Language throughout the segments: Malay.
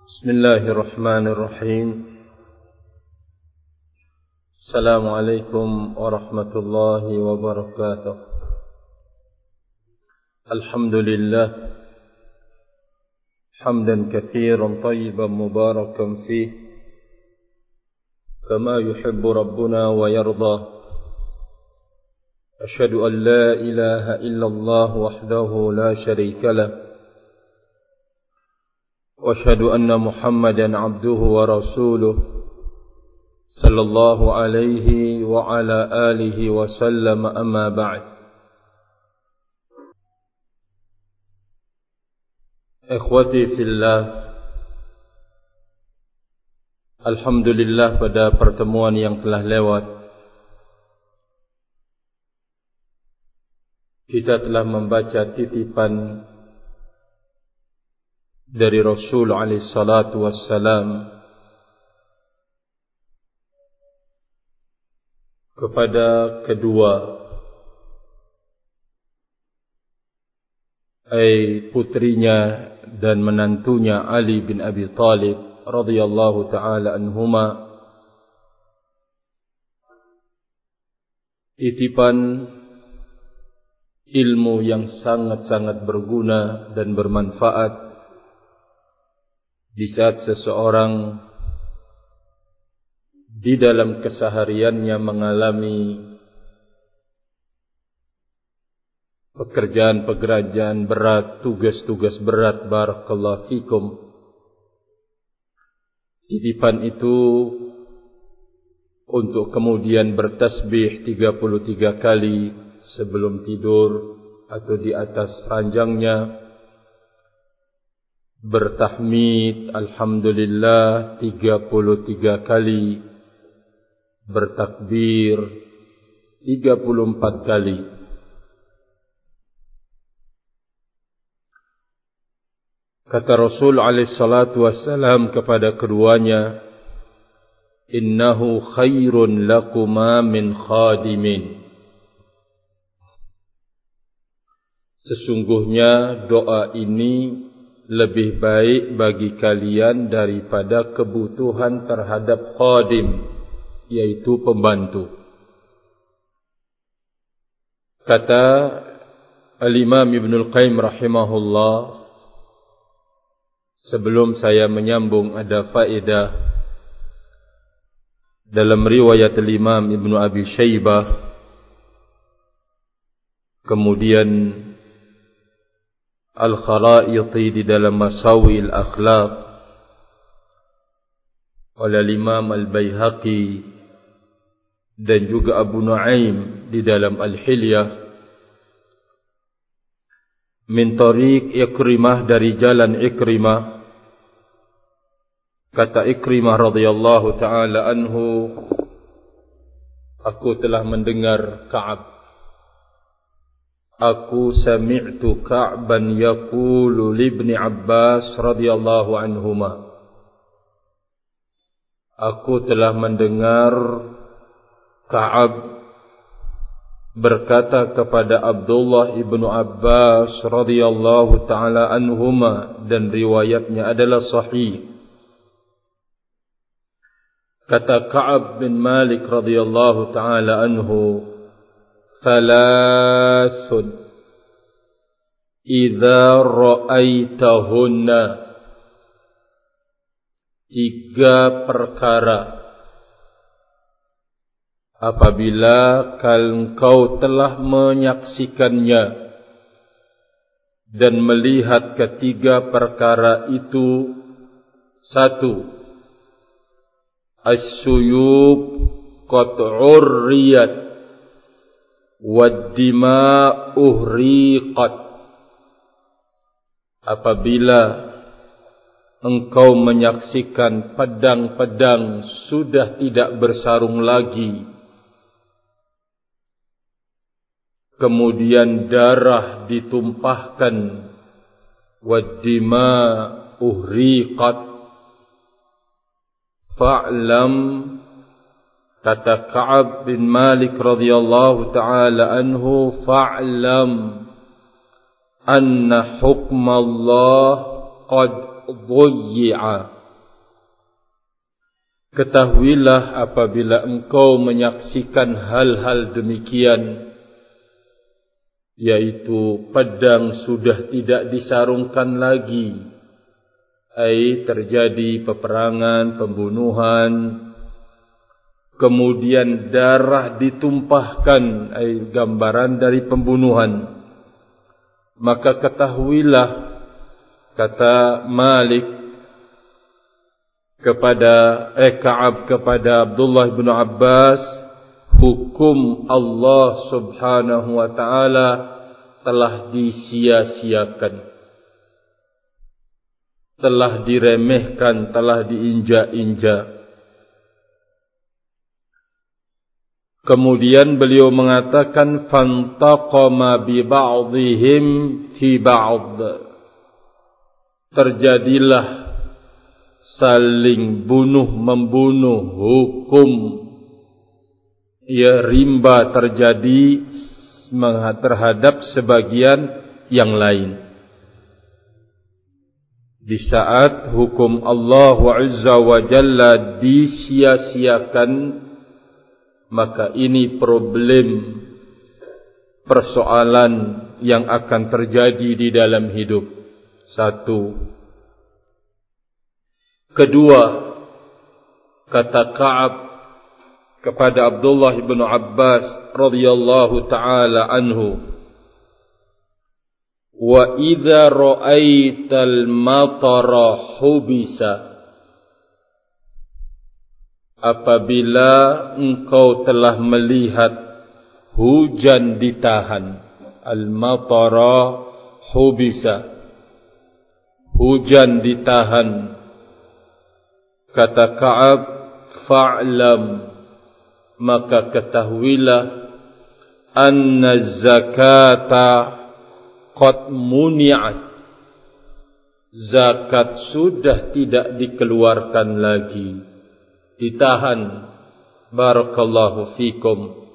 بسم الله الرحمن الرحيم. السلام عليكم ورحمة الله وبركاته. الحمد لله حمدا كثيرا طيبا مباركا فيه كما يحب ربنا ويرضى. أشهد أن لا إله إلا الله وحده لا شريك له، وأشهد أن محمدا عبده ورسوله صلى الله عليه وعلى آله وسلم. أما بعد. Ikhwati fillah, alhamdulillah pada pertemuan yang telah lewat kita telah membaca titipan dari Rasul alaihi salatu wassalam kepada kedua putrinya dan menantunya Ali bin Abi Thalib radhiyallahu taala anhuma. Titipan ilmu yang sangat-sangat berguna dan bermanfaat di saat seseorang di dalam kesehariannya mengalami pekerjaan-pekerjaan berat, tugas-tugas berat. Barakallahu fikum. Titipan itu untuk kemudian bertasbih 33 kali sebelum tidur atau di atas ranjangnya, bertahmid alhamdulillah 33 kali, bertakbir 34 kali. Kata Rasul alaihi salatu wassalam kepada keduanya, innahu khairun lakuma min khadimin. Sesungguhnya doa ini lebih baik bagi kalian daripada kebutuhan terhadap khadim, yaitu pembantu. Kata Al-Imam Ibnul Qayyim rahimahullah, sebelum saya menyambung ada faedah dalam riwayat Al-Imam Ibnu Abi Syaibah, kemudian Al-Kharaiti di dalam Masawi al-Akhlaq oleh Imam Al-Baihaqi dan juga Abu Nuaim di dalam Al-Hilyah min tariq Ikrimah, dari jalan Ikrimah. Kata Ikrimah radhiyallahu taala anhu, aku telah mendengar Ka'ab, aku sami'tu Ka'ban yaqulu li Ibni Abbas radhiyallahu anhuma, aku telah mendengar Ka'ab berkata kepada Abdullah ibnu Abbas radhiyallahu taala anhuma, dan riwayatnya adalah sahih. Kata Ka'ab bin Malik radhiyallahu taala anhu, thalathun idza ra'aitahunna, tiga perkara apabila engkau telah menyaksikannya dan melihat ketiga perkara itu. Satu, as-suyub qad urriyat wad-dima'u uhriqat, apabila engkau menyaksikan pedang-pedang sudah tidak bersarung lagi, kemudian darah ditumpahkan, wad-dima'u uhriqat, fa'lam, kata Ka'ab bin Malik radhiyallahu ta'ala anhu, fa'lam anna hukmallah qad dhuyya. Ketahuilah apabila engkau menyaksikan hal-hal demikian, yaitu pedang sudah tidak disarungkan lagi, terjadi peperangan, pembunuhan, kemudian darah ditumpahkan, gambaran dari pembunuhan, maka ketahuilah, kata Malik kepada Ka'ab kepada Abdullah bin Abbas, hukum Allah Subhanahu wa taala telah disia-siakan, telah diremehkan, telah diinjak-injak. Kemudian beliau mengatakan, fantaqama bi ba'dihim fi ba'd. Terjadilah saling bunuh-membunuh, hukum rimba terjadi terhadap sebagian yang lain. Di saat hukum Allah Azza wa Jalla disia-siakan, maka ini problem, persoalan yang akan terjadi di dalam hidup. Satu. Kedua, kata Ka'ab kepada Abdullah bin Abbas radhiyallahu ta'ala anhu, wa idza ra'aital matara hubisa. Apabila engkau telah melihat hujan ditahan, al-matara hubisa, hujan ditahan, kata Ka'ab, fa'lam, maka ketahuilah, anna zakata qad muni'at, zakat sudah tidak dikeluarkan lagi, ditahan. Barakallahu fikum.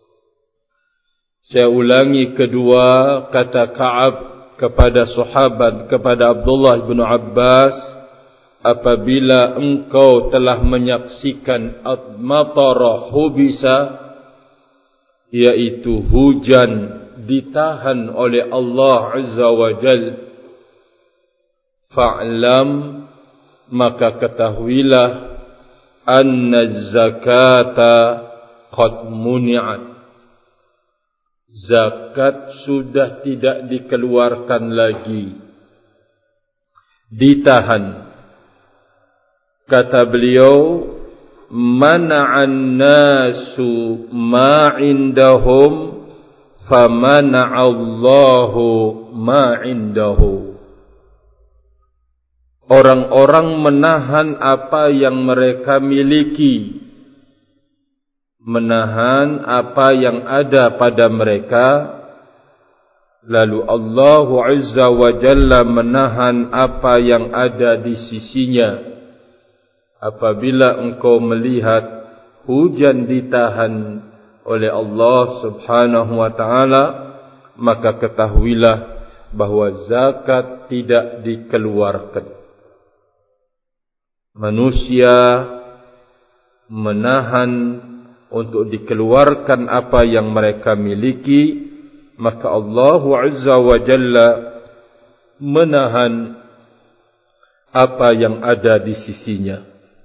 Saya ulangi kedua, kata Ka'ab kepada sahabat, kepada Abdullah bin Abbas, apabila engkau telah menyaksikan at-matara hubisa, yaitu hujan ditahan oleh Allah Azza wa Jal, fa'lam, maka ketahuilah, anna zakata qad muni'at, zakat sudah tidak dikeluarkan lagi, ditahan. Kata beliau, mana'an nasu ma'indahum famana'allahu ma'indahu. Orang-orang menahan apa yang mereka miliki, menahan apa yang ada pada mereka, lalu Allah Azza wa Jalla menahan apa yang ada di sisinya. Apabila engkau melihat hujan ditahan oleh Allah Subhanahu wa ta'ala, maka ketahuilah bahwa zakat tidak dikeluarkan. Manusia menahan untuk dikeluarkan apa yang mereka miliki, maka Allah Azza wa Jalla menahan apa yang ada di sisinya.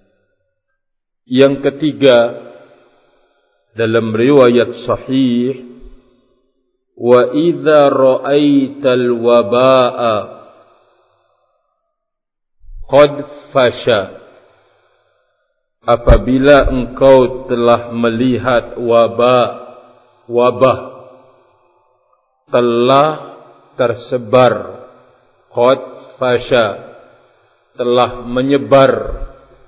Yang ketiga, dalam riwayat sahih, wa idza ra'aital waba'a qad fasha. Apabila engkau telah melihat wabah telah tersebar, qad fasha, telah menyebar,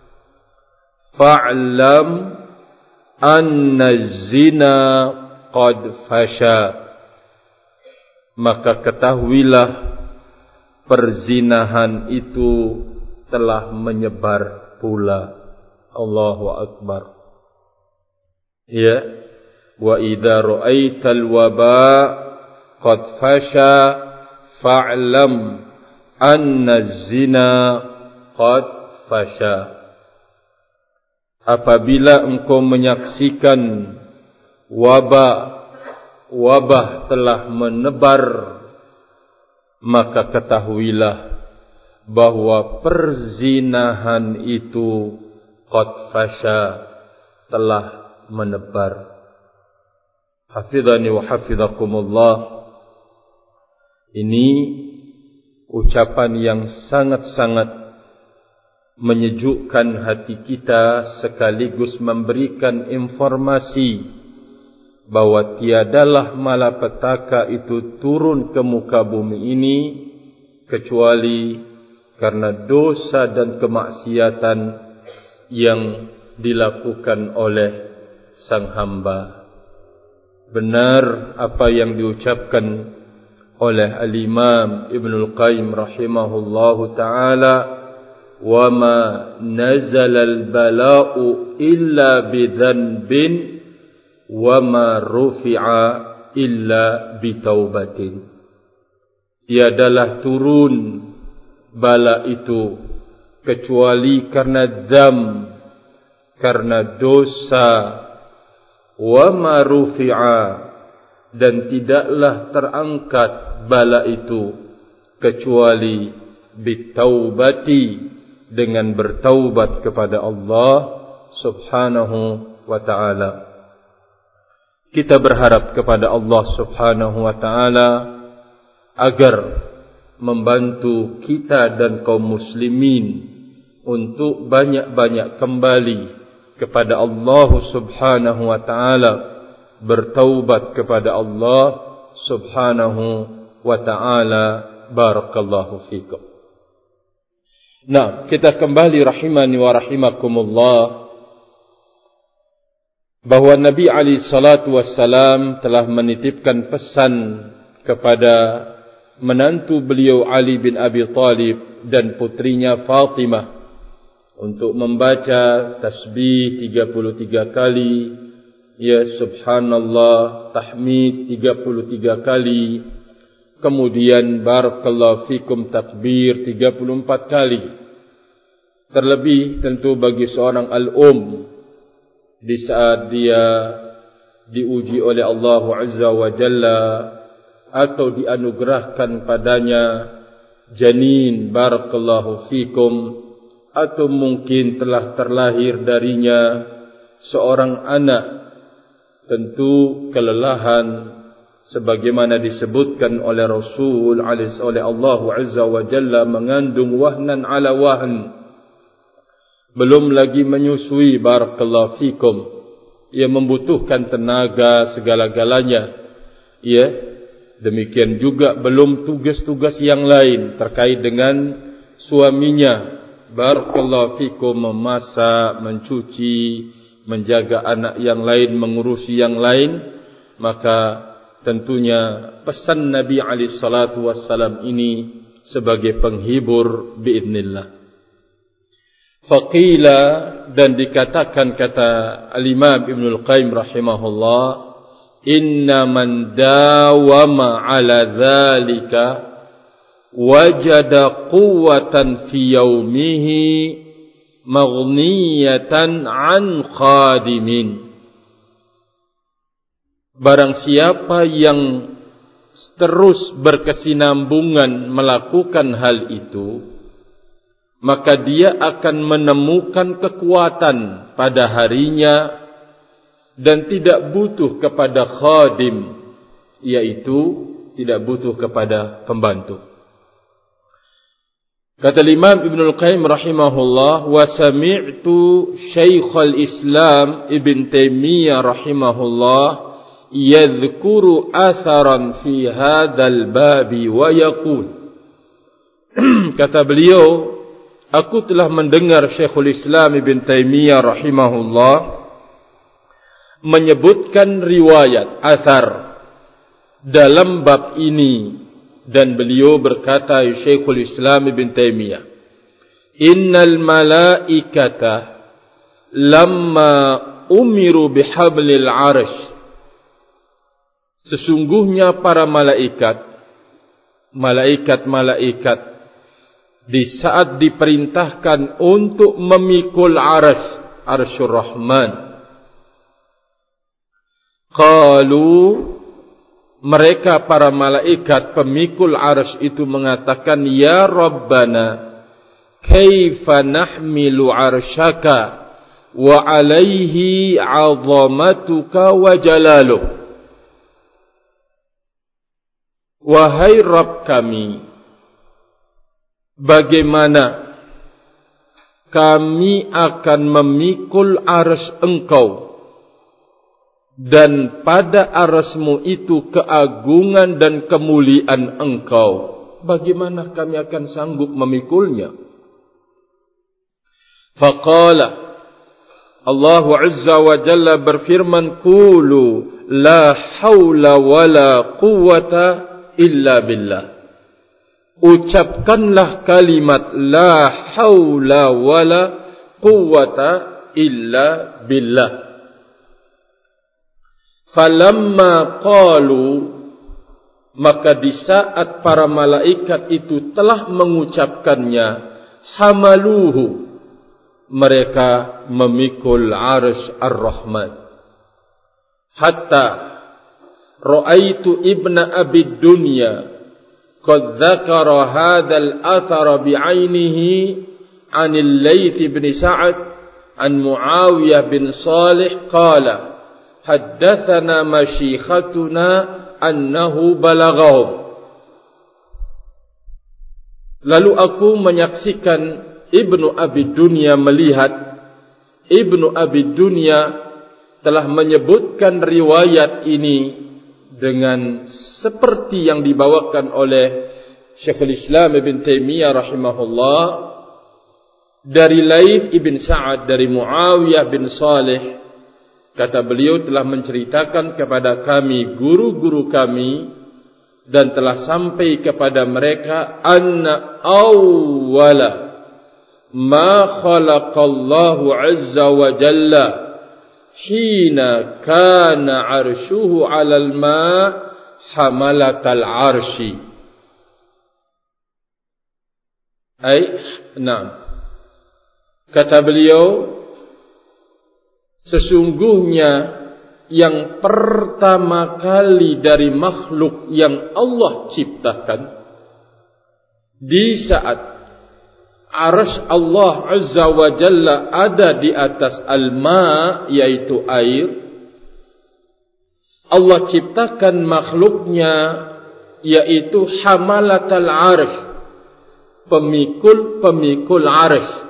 fa'lam anna zina qad fasha, maka ketahuilah perzinahan itu telah menyebar pula. Allahu Akbar. Ya, wa idza ra'aital waba qad fasha fa'lam anna zina qad fasha. Apabila engkau menyaksikan wabah telah menebar, maka ketahuilah bahwa perzinahan itu qad fasha, telah menebar. Hafizani wa hafizakumullah. Ini ucapan yang sangat-sangat menyejukkan hati kita, sekaligus memberikan informasi bahwa tiadalah malapetaka itu turun ke muka bumi ini kecuali karena dosa dan kemaksiatan yang dilakukan oleh sang hamba. Benar apa yang diucapkan oleh Al-Imam Ibnul Qayyim rahimahullahu ta'ala, wa ma nazala al-bala'u illa bidhanbin wa ma rufi'a illa bitaubatin. Tiadalah turun bala itu kecuali karena dzam, karena dosa. Wa ma rufi'a, dan tidaklah terangkat bala itu kecuali bitaubati, dengan bertaubat kepada Allah subhanahu wa ta'ala. Kita berharap kepada Allah subhanahu wa ta'ala agar membantu kita dan kaum muslimin untuk banyak-banyak kembali kepada Allah subhanahu wa ta'ala, bertaubat kepada Allah subhanahu wa ta'ala. Barakallahu fikum. Nah, kita kembali rahimani wa rahimakumullah, bahwa Nabi alaihi salatu wassalam telah menitipkan pesan kepada menantu beliau Ali bin Abi Thalib dan putrinya Fatimah untuk membaca tasbih 33 kali, ya subhanallah, tahmid 33 kali, kemudian barakallahu fikum takbir 34 kali. Terlebih tentu bagi seorang al-um di saat dia diuji oleh Allah Azza wa Jalla atau dianugerahkan padanya janin, barakallahu fikum, atau mungkin telah terlahir darinya seorang anak, tentu kelelahan sebagaimana disebutkan oleh Rasul oleh Allah Azza wa Jalla mengandung wahnan ala wahn, belum lagi menyusui, barakallahu fikum, ia membutuhkan tenaga segala-galanya, ya. Demikian juga belum tugas-tugas yang lain terkait dengan suaminya, barakallahu fikum, memasak, mencuci, menjaga anak yang lain, mengurusi yang lain. Maka tentunya pesan Nabi alaihi salatu wassalam ini sebagai penghibur biidznillah. Faqila, dan dikatakan kata Al-Imam Ibnul Qayyim rahimahullah, inna man dawama ala dhalika wajada quwwatan fi yaumihi maghniyatan an khadimin. Barang siapa yang terus berkesinambungan melakukan hal itu, maka dia akan menemukan kekuatan pada harinya dan tidak butuh kepada khadim, yaitu tidak butuh kepada pembantu. Kata Imam Ibnul Qayyim rahimahullah, wa sami'tu Syekhul Islam Ibn Taimiyah rahimahullah yadhkuru atharan fi hadzal babi wa yaqul. Kata beliau, aku telah mendengar Syekhul Islam Ibn Taimiyah rahimahullah menyebutkan riwayat athar dalam bab ini, dan beliau berkata, Syekhul Islam Ibn Taimiyah, innal malaikata lamma umiru bihablil arsh, sesungguhnya para malaikat di saat diperintahkan untuk memikul arsyur Rahman. Qalu, mereka para malaikat pemikul arsy itu mengatakan, ya Rabbana, kaifa nahmilu arsyaka wa alaihi 'azamatuka wa jalaluk. Wahai Rabb kami, bagaimana kami akan memikul arsy Engkau, dan pada arsy-Mu itu keagungan dan kemuliaan Engkau. Bagaimana kami akan sanggup memikulnya? Faqala, Allah Azza wa Jalla berfirman, qulu la haula wala quwwata illa billah. Ucapkanlah kalimat la haula wala quwwata illa billah. Falamma qalu, maka di saat para malaikat itu telah mengucapkannya, hamaluhu, mereka memikul arsy Ar-Rahman. Hatta ra'aitu ibna Abi Dunya qad dzakara hadzal athar bi'ainihi 'anil Laits bin Sa'ad an Muawiyah bin Shalih qala haddatsana masyikhatuna annahu balaghahum. Lalu aku menyaksikan Ibnu Abi Dunya melihat Ibnu Abi Dunya telah menyebutkan riwayat ini dengan seperti yang dibawakan oleh Syekhul Islam Ibn Taimiyah rahimahullah dari Laits ibn Sa'ad dari Muawiyah bin Shalih. Kata beliau, telah menceritakan kepada kami guru-guru kami dan telah sampai kepada mereka, anna awwala ma khalaqallahu azza wa jalla hina kana arshuhu 'alal ma hamalatal arsy. Kata beliau, sesungguhnya yang pertama kali dari makhluk yang Allah ciptakan, di saat arsy Allah Azza wa Jalla ada di atas al-ma, yaitu air, Allah ciptakan makhluknya, yaitu hamalatal arsy, pemikul arsy.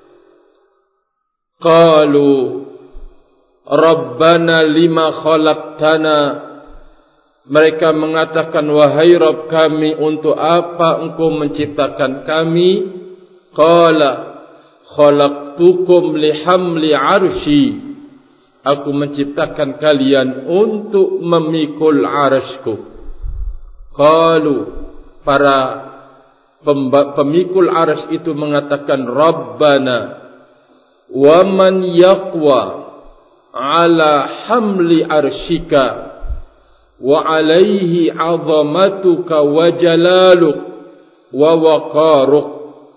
Qalu Rabbana lima khalaqtana, mereka mengatakan, wahai Rabb kami, untuk apa Engkau menciptakan kami? Qala khalaqtukum lihamli arsy, aku menciptakan kalian untuk memikul arsy-Ku. Qalu, para pemikul arsy itu mengatakan, Rabbana wa man yaqwa ala hamli arsyika wa alaihi 'azamatuka wa jalaluk wa waqaruk.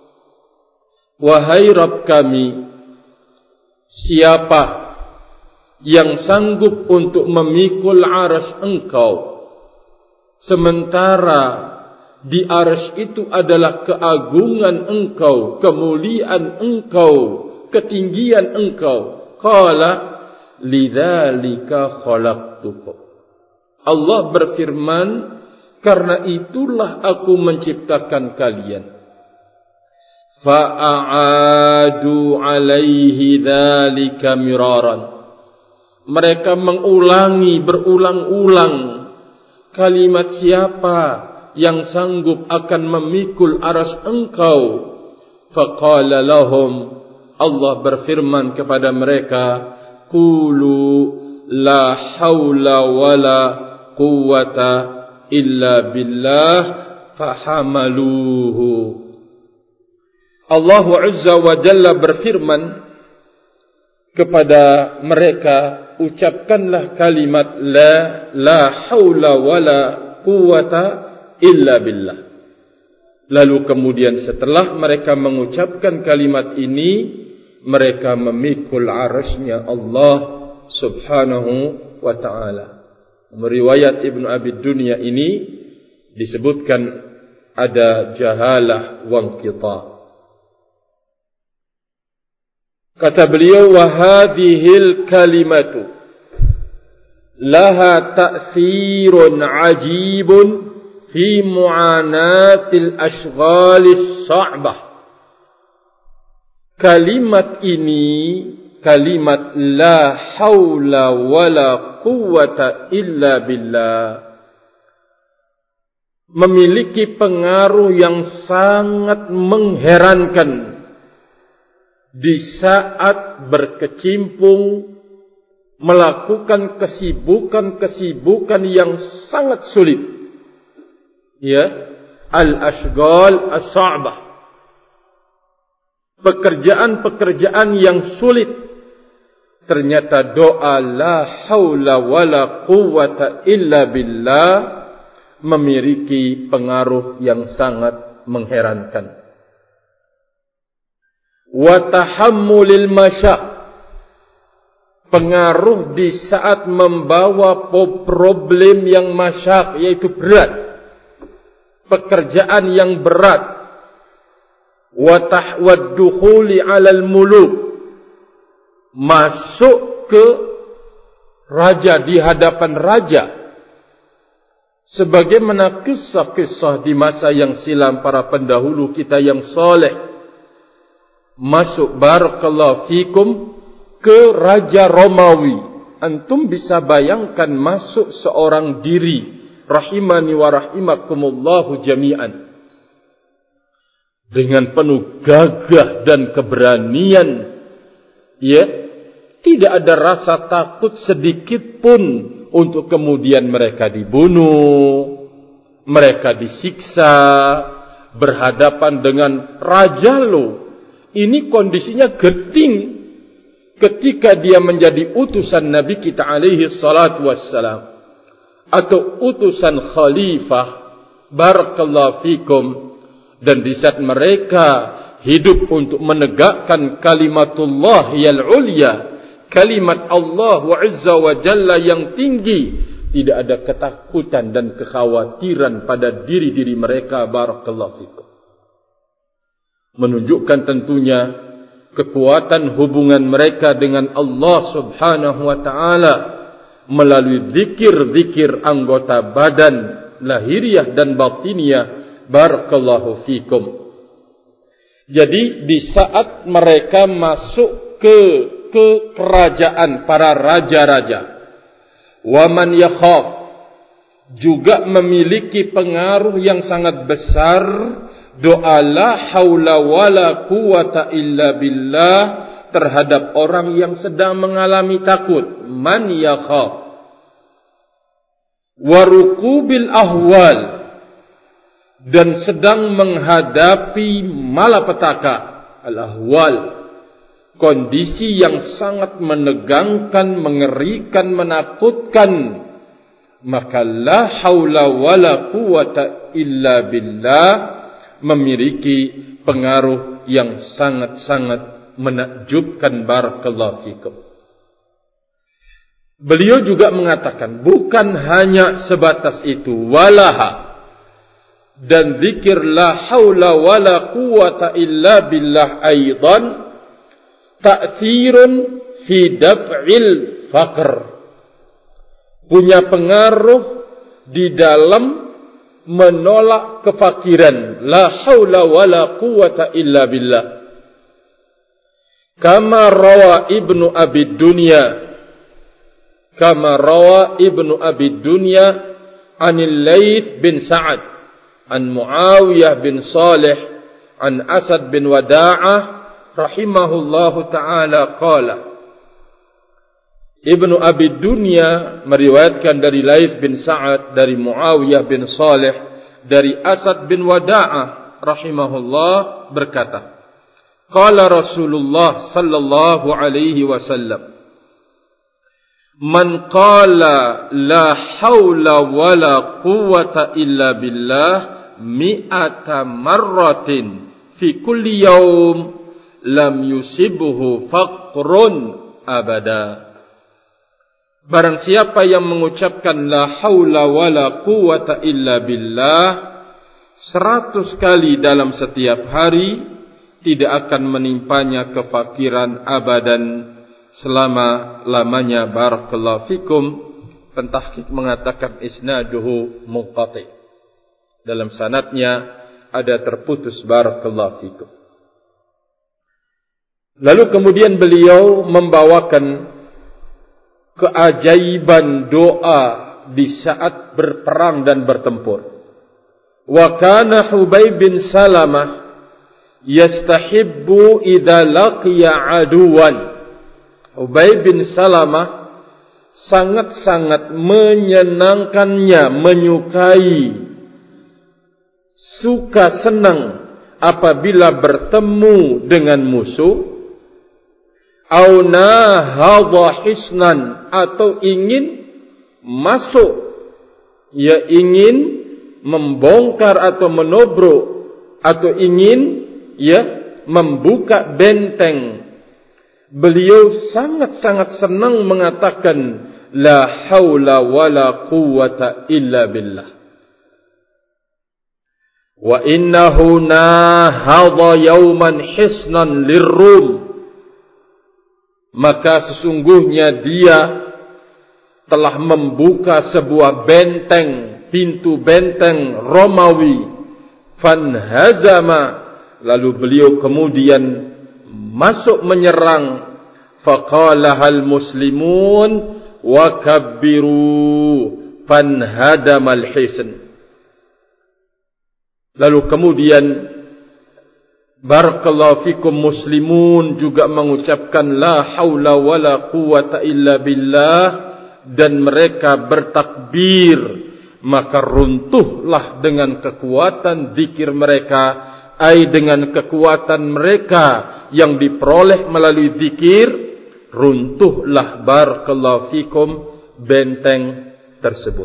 Wahai Rabb kami, siapa yang sanggup untuk memikul arsy Engkau, sementara di arsy itu adalah keagungan Engkau, kemuliaan Engkau, ketinggian Engkau. Qala lidzalika khalaqtukum. Allah berfirman, karena itulah aku menciptakan kalian. Fa'aadu alaihi dzalika miraran. Mereka mengulangi berulang-ulang kalimat, siapa yang sanggup akan memikul arsy Engkau. Faqala lahum, Allah berfirman kepada mereka, qulu la haula wala quwwata illa billah fahamaluhu. Allah Azza wa Jalla berfirman kepada mereka, ucapkanlah kalimat la haula wala quwwata illa billah. Lalu kemudian setelah mereka mengucapkan kalimat ini, mereka memikul arasy-Nya Allah subhanahu wa ta'ala. Meriwayat Ibnu Abi Dunya ini disebutkan ada jahalah wa inqita'. Kata beliau, wa hadhil kalimatu laha ta'thirun ajibun fi mu'anatil ashghalis sa'bah. Kalimat ini, kalimat la haula wala quwwata illa billah, memiliki pengaruh yang sangat mengherankan di saat berkecimpung melakukan kesibukan-kesibukan yang sangat sulit. Ya, al-ashghal as-sa'bah. Pekerjaan-pekerjaan yang sulit, ternyata doa la haula wala quwwata illa billah memiliki pengaruh yang sangat mengherankan. Wa tahammulil masyak, pengaruh di saat membawa problem yang masyak, yaitu berat, pekerjaan yang berat. Wa dukhuli 'alal muluk, masuk ke raja, di hadapan raja. Sebagaimana kisah-kisah di masa yang silam para pendahulu kita yang soleh, masuk barakallahu fikum ke raja Romawi. Antum bisa bayangkan masuk seorang diri, rahimani wa rahimakumullahu jami'an, dengan penuh gagah dan keberanian, ya, tidak ada rasa takut sedikit pun untuk kemudian mereka dibunuh, mereka disiksa, berhadapan dengan raja lo. Ini kondisinya genting ketika dia menjadi utusan Nabi kita alaihi salatu wassalam, atau utusan khalifah, barakallahu fikum. Dan di saat mereka hidup untuk menegakkan kalimatullah yal ulya, kalimat Allah wa azza wa jalla yang tinggi, tidak ada ketakutan dan kekhawatiran pada diri-diri mereka, barakallahu fikum. Menunjukkan tentunya kekuatan hubungan mereka dengan Allah subhanahu wa ta'ala melalui zikir-zikir anggota badan lahiriah dan batiniyah, barakallahu fikum. Jadi di saat mereka masuk ke kerajaan para raja-raja, wa man yakhaf, juga memiliki pengaruh yang sangat besar doa la haula wala quwata illa billah terhadap orang yang sedang mengalami takut, man yakhaf. Wa rukubil ahwal, dan sedang menghadapi malapetaka, al-ahwal, kondisi yang sangat menegangkan, mengerikan, menakutkan, maka la haula wala quwata illa billah memiliki pengaruh yang sangat-sangat menakjubkan, barakallahu fikum. Beliau juga mengatakan bukan hanya sebatas itu, walaha, dan zikir la haula wala quwata illa billah aidan ta'thirun fi daf'il faqr, punya pengaruh di dalam menolak kefakiran, la haula wala quwata illa billah. Kama rawa Ibnu Abi Dunya, kama rawa Ibnu Abi Dunya anil Laits bin Sa'ad an Muawiyah bin Salih an Asad bin Wada'ah rahimahullahu ta'ala qala. Ibnu Abi Dunya meriwayatkan dari Laits bin Sa'ad, dari Muawiyah bin Salih, dari Asad bin Wada'ah rahimahullah berkata, qala Rasulullah sallallahu alaihi wasallam, man qala la haula wala quwwata illa billah mi'ata marratin fi kulli yawm lam yusibhu faqrun abada. Barang siapa yang mengucapkan la haula wala quwata illa billah 100 kali dalam setiap hari, tidak akan menimpanya kefakiran abadan selama-lamanya. Barakallahu fikum. Pentahqiq mengatakan isnaduhu munqati. Dalam sanadnya ada terputus. Barakallahu fikum. Lalu kemudian beliau membawakan keajaiban doa di saat berperang dan bertempur. Wa kana Hubay bin Salamah yastahibbu idza laqiya aduwan. Hubay bin Salamah sangat-sangat menyenangkannya, menyukai, suka senang apabila bertemu dengan musuh, au nahadha hisnan, atau ingin masuk, ia ingin membongkar atau menobrok, atau ingin membuka benteng. Beliau sangat-sangat senang mengatakan la haula wala quwata illa billah. Wa innahu nahadha yawman hisnan lirrum. Maka sesungguhnya dia telah membuka sebuah benteng, pintu benteng Romawi. Fanhazama, lalu beliau kemudian masuk menyerang. Faqalahal muslimun wa kabbiru fanhadamal hisn. Lalu kemudian barakallahu fikum muslimun juga mengucapkan la haula wala quwata illa billah, dan mereka bertakbir. Maka runtuhlah dengan kekuatan zikir mereka, ai dengan kekuatan mereka yang diperoleh melalui zikir, runtuhlah barakallahu fikum benteng tersebut.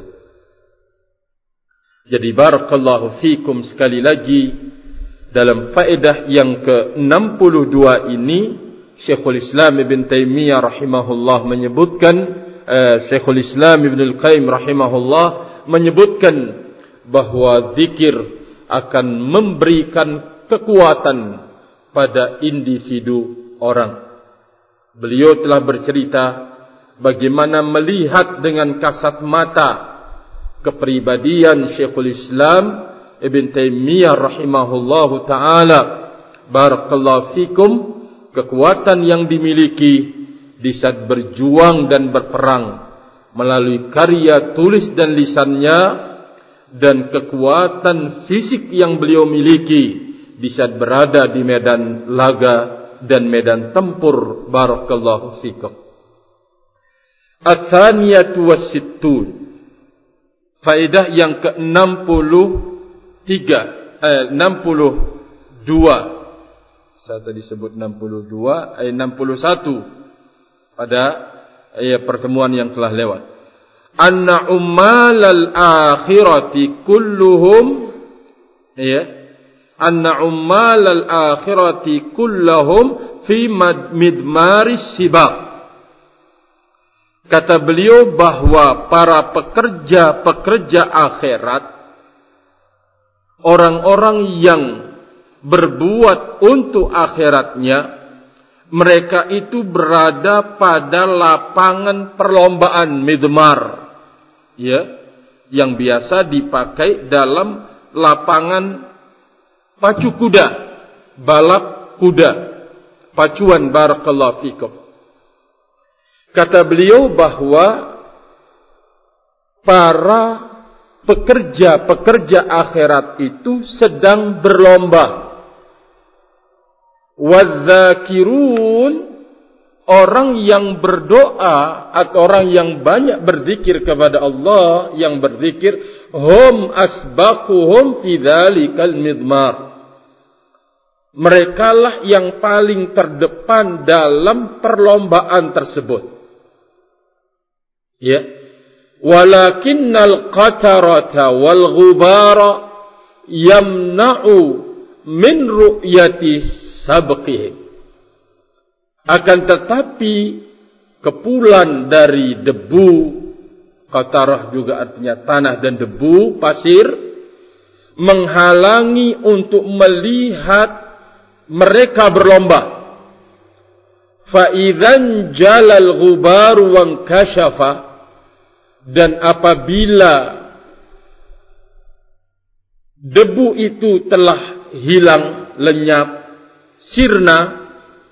Jadi barakallahu fikum sekali lagi, dalam faedah yang ke-62 ini Syekhul Islam Ibn Taimiyah rahimahullah menyebutkan, Syekhul Islam Ibn Al-Qayyim rahimahullah menyebutkan bahwa zikir akan memberikan kekuatan pada individu orang. Beliau telah bercerita bagaimana melihat dengan kasat mata kepribadian Syekhul Islam Ibn Taimiyah rahimahullahu ta'ala, barakallahu fikum, kekuatan yang dimiliki di saat berjuang dan berperang melalui karya tulis dan lisannya, dan kekuatan fisik yang beliau miliki di saat berada di medan laga dan medan tempur. Barakallahu fikum. Ats-tsaniyatu was-sittun. Faedah yang ke-63, 62. Saya tadi sebut 62, 61 pada pertemuan yang telah lewat. Anna ummalal akhirati kulluhum, anna ummalal akhirati kulluhum fi midmaris sibaq. Kata beliau bahwa para pekerja-pekerja akhirat, orang-orang yang berbuat untuk akhiratnya, mereka itu berada pada lapangan perlombaan midmar, yang biasa dipakai dalam lapangan pacu kuda, balap kuda, pacuan. Barakallahu fikum. Kata beliau bahwa para pekerja-pekerja akhirat itu sedang berlomba. Wadzakirun, orang yang berdoa atau orang yang banyak berzikir kepada Allah, yang berzikir, hum asbaquhum fi dzalikal midmar. Merekalah yang paling terdepan dalam perlombaan tersebut. Walakinnal qatarata wal ghubara yamna'u min ru'yati sabqihim. Akan tetapi kepulan dari debu, qatarah juga artinya tanah dan debu, pasir, menghalangi untuk melihat mereka berlomba. Fa'idzan jalal ghubar wankashafa, dan apabila debu itu telah hilang, lenyap, sirna,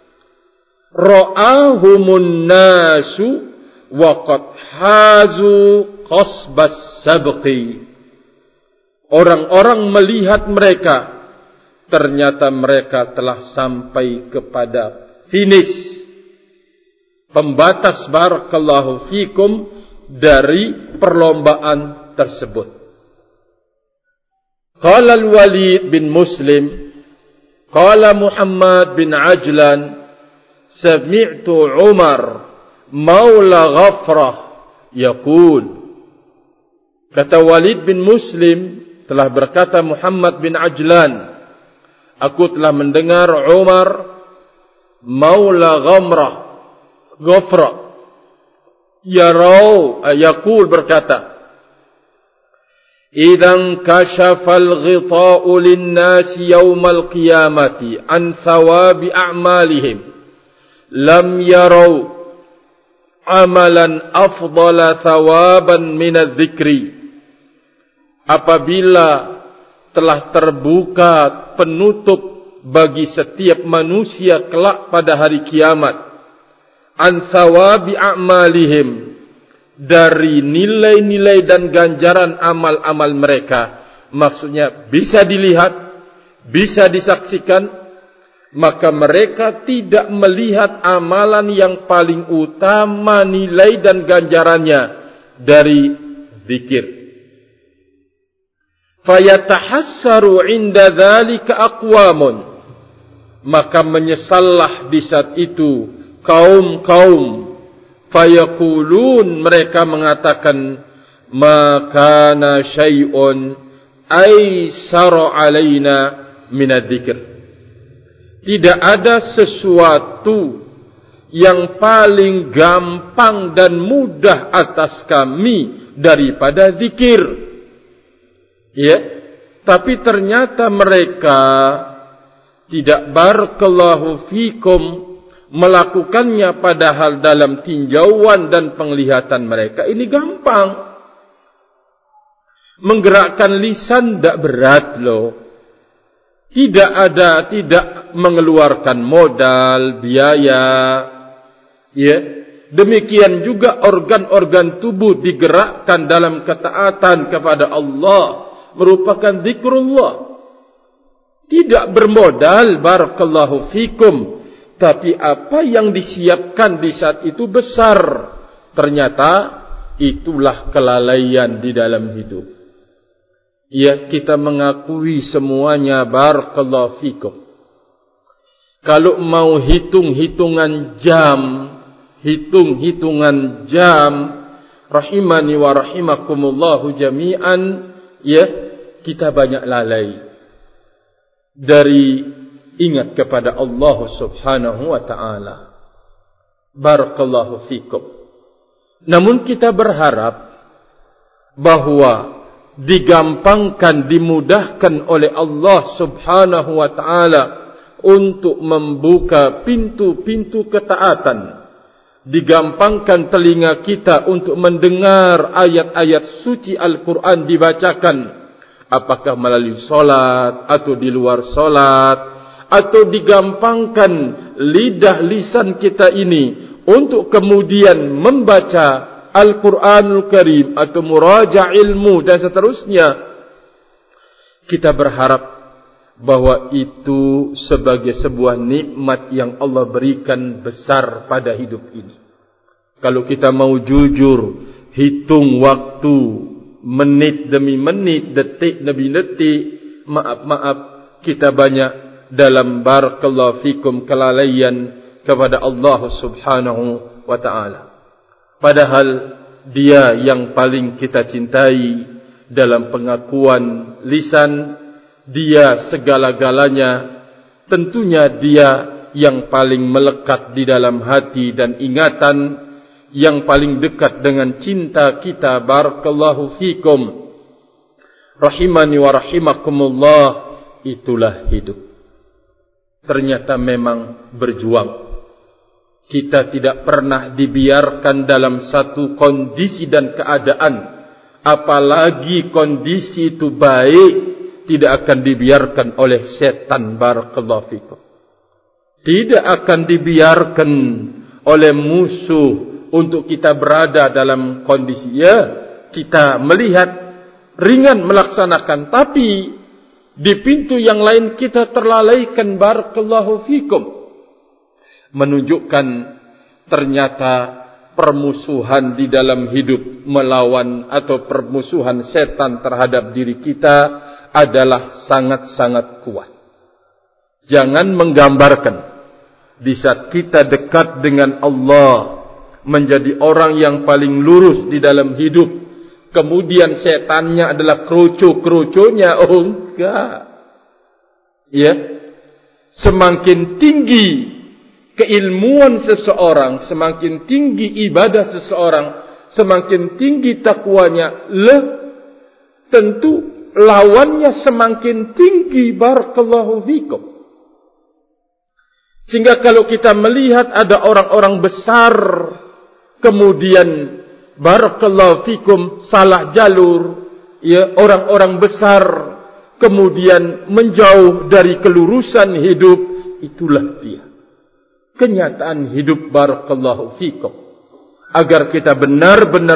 ra'ahumun nasu waqad hazu qasbas sabqi. Orang-orang melihat mereka, ternyata mereka telah sampai kepada finish, pembatas barakallahu fikum dari perlombaan tersebut. Qala al-Walid bin Muslim, qala Muhammad bin Ajlan, sami'tu Umar maula Ghafrah yaqul. Kata Walid bin Muslim, telah berkata Muhammad bin Ajlan, aku telah mendengar Umar maula Ghafrah yaqul, berkata, idzan kashafal ghita'u lin-nasi yaumal qiyamati an thawabi a'malihim lam yarau amalan afdala thawaban min adh-dhikri. Apabila telah terbuka penutup bagi setiap manusia kelak pada hari kiamat, an thawabi a'malihim, dari nilai-nilai dan ganjaran amal-amal mereka, maksudnya bisa dilihat, bisa disaksikan, maka mereka tidak melihat amalan yang paling utama nilai dan ganjarannya dari zikir. Fayatahassaru inda dzalika aqwamun, maka menyesallah di saat itu kaum-kaum. Fayaqulun, mereka mengatakan, makana syai'un aisara alaina minadzikr. Tidak ada sesuatu yang paling gampang dan mudah atas kami daripada zikir. Ya, tapi ternyata mereka tidak barakallahu fikum melakukannya, padahal dalam tinjauan dan penglihatan mereka ini gampang. Menggerakkan lisan tidak berat loh. Tidak mengeluarkan modal, biaya. Ya, demikian juga organ-organ tubuh digerakkan dalam ketaatan kepada Allah, merupakan zikrullah. Tidak bermodal barakallahu fikum, tapi apa yang disiapkan di saat itu besar. Ternyata itulah kelalaian di dalam hidup. Ya, kita mengakui semuanya barakallahu fikum. Kalau mau hitung-hitungan jam, rahimani wa rahimakumullahu jami'an, ya, kita banyak lalai dari ingat kepada Allah subhanahu wa ta'ala. Barakallahu fikum. Namun kita berharap bahwa digampangkan, dimudahkan oleh Allah subhanahu wa ta'ala untuk membuka pintu-pintu ketaatan. Digampangkan telinga kita untuk mendengar ayat-ayat suci Al-Quran dibacakan, apakah melalui solat atau di luar solat, atau digampangkan lidah lisan kita ini untuk kemudian membaca Al-Quranul Karim atau muraja' ilmu dan seterusnya. Kita berharap bahwa itu sebagai sebuah nikmat yang Allah berikan besar pada hidup ini. Kalau kita mau jujur, hitung waktu, menit demi menit, detik demi detik, maaf, kita banyak dalam barakallahu fikum kelalaian kepada Allah subhanahu wa ta'ala. Padahal dia yang paling kita cintai dalam pengakuan lisan, Dia segala-galanya, tentunya Dia yang paling melekat di dalam hati dan ingatan, yang paling dekat dengan cinta kita. Barakallahu fikum, rahimani wa rahimakumullah. Itulah hidup. Ternyata memang berjuang. Kita tidak pernah dibiarkan dalam satu kondisi dan keadaan, apalagi kondisi itu baik, tidak akan dibiarkan oleh setan. Barakallahu fikum. Tidak akan dibiarkan oleh musuh untuk kita berada dalam kondisi, ya, kita melihat ringan melaksanakan, tapi di pintu yang lain kita terlalaikan. Barakallahu fikum. Menunjukkan ternyata permusuhan di dalam hidup melawan atau permusuhan setan terhadap diri kita adalah sangat-sangat kuat. Jangan menggambarkan di saat kita dekat dengan Allah, menjadi orang yang paling lurus di dalam hidup, kemudian setannya adalah kroco-kroconya. Oh enggak. Ya. Semakin tinggi keilmuan seseorang, semakin tinggi ibadah seseorang, semakin tinggi takwanya, tentu lawannya semakin tinggi. Barakallahu fikum. Sehingga kalau kita melihat ada orang-orang besar, kemudian barakallahu fikum salah jalur, ya, orang-orang besar kemudian menjauh dari kelurusan hidup, itulah dia kenyataan hidup. Barakallahu fikum. Agar kita benar-benar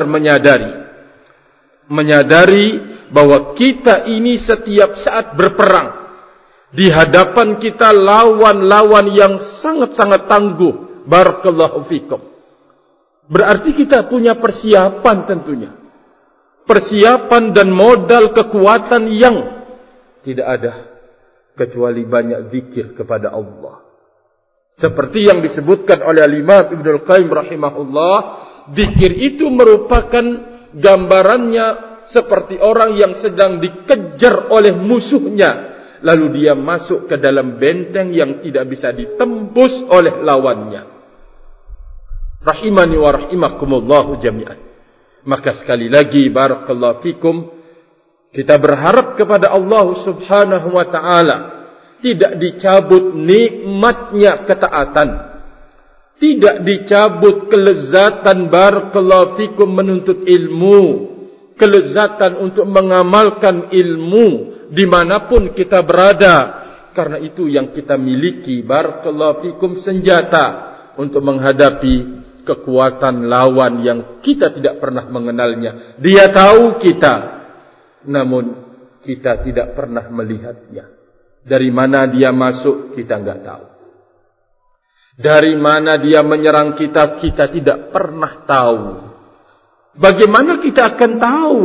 menyadari bahwa kita ini setiap saat berperang. Di hadapan kita lawan-lawan yang sangat-sangat tangguh. Barakallahu fikum. Berarti kita punya persiapan tentunya. Persiapan dan modal kekuatan yang tidak ada kecuali banyak zikir kepada Allah. Seperti yang disebutkan oleh Imam Ibnul Qayyim rahimahullah, zikir itu merupakan gambarannya seperti orang yang sedang dikejar oleh musuhnya, lalu dia masuk ke dalam benteng yang tidak bisa ditembus oleh lawannya. Rahimani wa rahimakumullahu jami'an. Maka sekali lagi barakallahu fikum, kita berharap kepada Allah subhanahu wa ta'ala, tidak dicabut nikmatnya ketaatan, tidak dicabut kelezatan barakallahu fikum menuntut ilmu, kelezatan untuk mengamalkan ilmu dimanapun kita berada. Karena itu yang kita miliki barakallahu fikum, senjata untuk menghadapi kekuatan lawan yang kita tidak pernah mengenalnya. Dia tahu kita, namun kita tidak pernah melihatnya. Dari mana dia masuk kita enggak tahu. Dari mana dia menyerang kita, kita tidak pernah tahu. Bagaimana kita akan tahu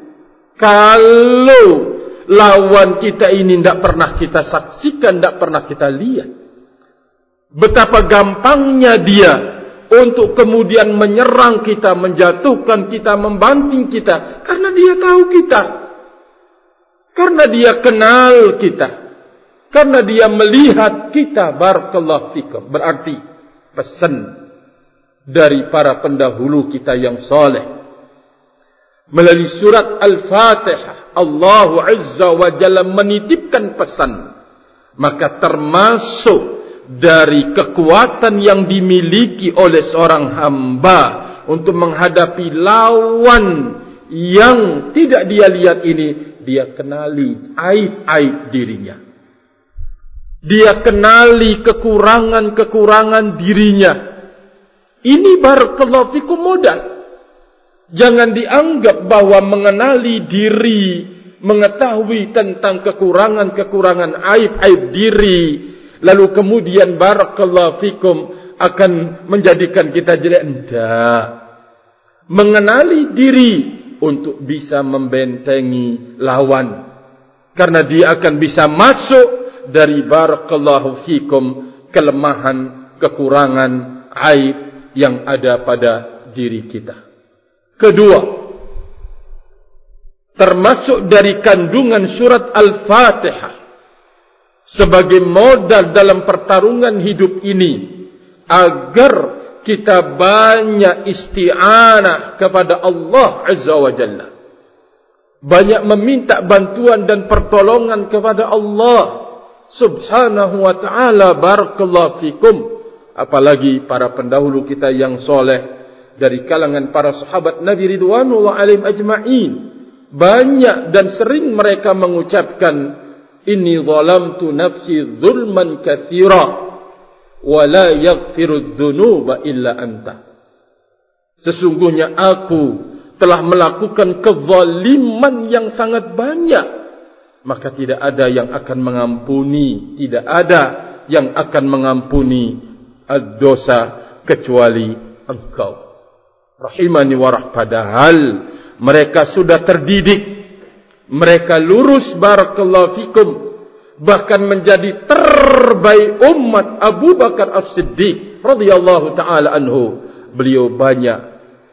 kalau lawan kita ini tidak pernah kita saksikan, tidak pernah kita lihat? Betapa gampangnya dia untuk kemudian menyerang kita, menjatuhkan kita, membanting kita, karena dia tahu kita, karena dia kenal kita, karena dia melihat kita. Barakallahu fikum. Berarti pesan dari para pendahulu kita yang saleh melalui surat Al-Fatihah, Allah Azza wa Jalla menitipkan pesan. Maka termasuk dari kekuatan yang dimiliki oleh seorang hamba untuk menghadapi lawan yang tidak dia lihat ini, dia kenali aib-aib dirinya. Dia kenali kekurangan-kekurangan dirinya. Ini barakallahu fikum modal. Jangan dianggap bahwa mengenali diri, mengetahui tentang kekurangan-kekurangan aib-aib diri, lalu kemudian barakallahu fikum akan menjadikan kita jelek. Tidak. Mengenali diri untuk bisa membentengi lawan. Karena dia akan bisa masuk dari barakallahu fikum kelemahan, kekurangan, aib yang ada pada diri kita. Kedua, termasuk dari kandungan surat Al-Fatihah sebagai modal dalam pertarungan hidup ini, agar kita banyak isti'anah kepada Allah Azza wa Jalla, banyak meminta bantuan dan pertolongan kepada Allah Subhanahu wa ta'ala. Barakallahu fikum. Apalagi para pendahulu kita yang soleh dari kalangan para sahabat Nabi ridwanullah alaihim ajma'in, banyak dan sering mereka mengucapkan, inni zalamtu nafsi zulman katsira wa la yaghfiru dzunuba illa anta. Sesungguhnya aku telah melakukan kezaliman yang sangat banyak, maka tidak ada yang akan mengampuni, tidak ada yang akan mengampuni dosa kecuali Engkau. Rahimani wa rahmah. Padahal mereka sudah terdidik, mereka lurus, barakallahu fikum, bahkan menjadi terbaik umat Abu Bakar As-Siddiq radhiyallahu taala anhu. Beliau banyak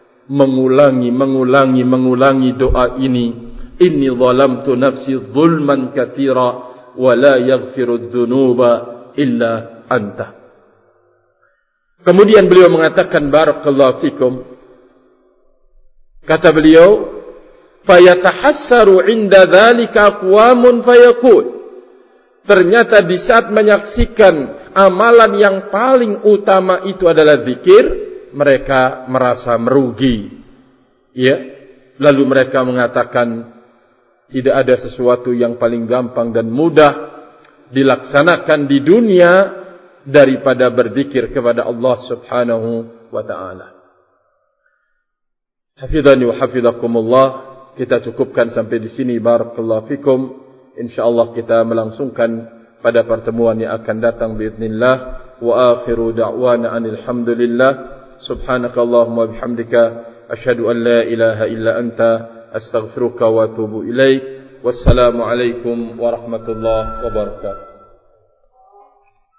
mengulangi doa ini, inni zalamtu nafsi zulman katsira wa la yaghfiru dzunuba illa anta. Kemudian beliau mengatakan, barakallahu fikum, kata beliau, fayatahassaru inda dzalika aqwamun fayaqul, ternyata di saat menyaksikan amalan yang paling utama itu adalah zikir, mereka merasa merugi. Ya, lalu mereka mengatakan, tidak ada sesuatu yang paling gampang dan mudah dilaksanakan di dunia daripada berzikir kepada Allah Subhanahu wa ta'ala. Hafidhani wa hafidhakumullah. Kita cukupkan sampai di sini, barakallahu fikum. InsyaAllah kita melangsungkan pada pertemuan yang akan datang biiznillah. Wa akhiru da'wana anilhamdulillah. Subhanakallahumma bihamdika asyhadu an la ilaha illa anta astaghfiruka wa atubu ilaik. Wassalamu alaikum warahmatullahi wabarakatuh.